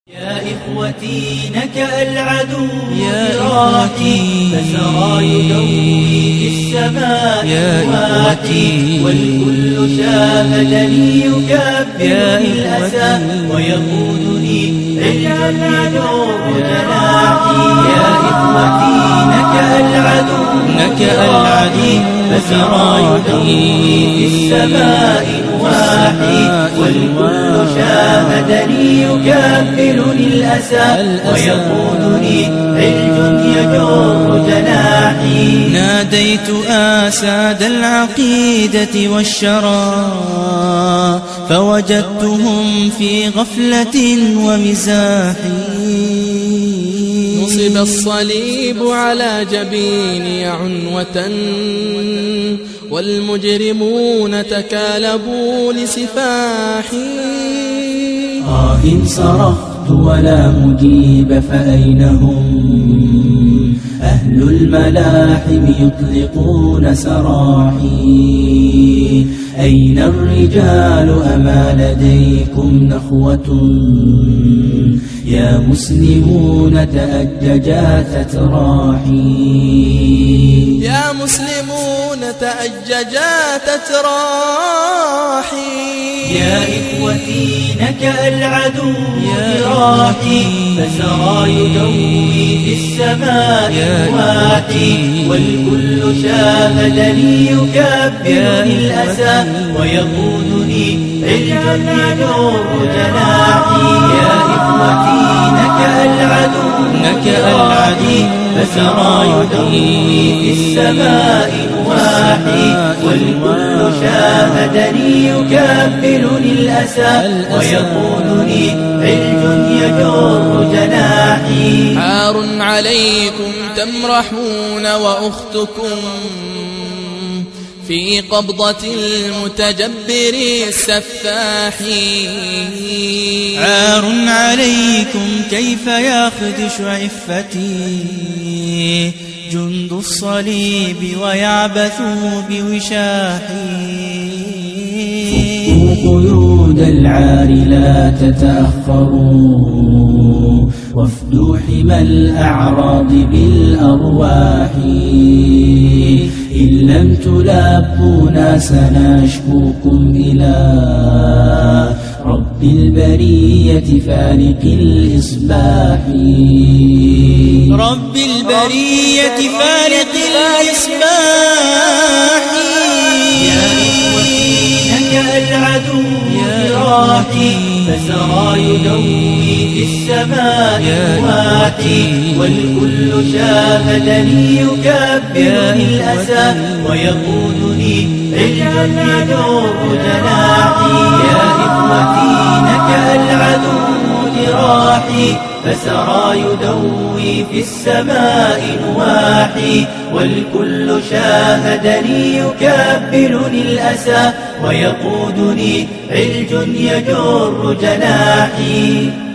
يا إخوتي نكأ العدو براحي فسرى يدوي في السماء رواتي والكل شاهدني يكبر الأسى ويقودني علما يدور جناحي. يا إخوتي نكأ العدو فسرى يدوي في السماء رواحي والكل شاهدني يكفلني الأسى ويقودني علج يجر جناحي. ناديت آساد العقيدة والشرى فوجدتهم في غفلة ومزاح. نصب الصليب على جبيني عنوة والمجرمون تكالبوا لسفاحي. إن صرخت ولا مجيب فأين هم أهل الملاحم يطلقون سراحي. أين الرجال أما لديكم نخوة يا مسلمون تأججات تراحي. يا مسلمون تأججات تراحي. يا إخوتي نكأ العدو براحي فسرى يدوي في السماء رواتي والكل شاهدني يكبر الأسى ويقودني علما يدور جناحي. يا إخوتي نكأ العدو فسرى يدوي في السماء رواحي والكل شاهدني يكفلني الأسى ويقودني علج يجر جناحي. عار عليكم تمرحون وأختكم في قبضة المتجبر السفاح. عار عليكم كيف يخدش عفتي جند الصليب ويعبث بوشاحي. فكوا قيود العار لا تتأخروا وافدوا حمى الأعراض بالأرواح. إن لم تلابونا سنشكوكم إلى رب البرية فالق الإصباح. رب البرية فالق الإصباح. يا إخوتي نكأ العدو براحي فسرى يدوي في السماء رواتي والكل شاهدني يكبر الأسى ويقودني علما يدور جناحي. يا إخوتي نكأ العدو براحي فسرى يدوي في السماء نواحي والكل شاهدني يكبرني الأسى ويقودني علج يجر جناحي.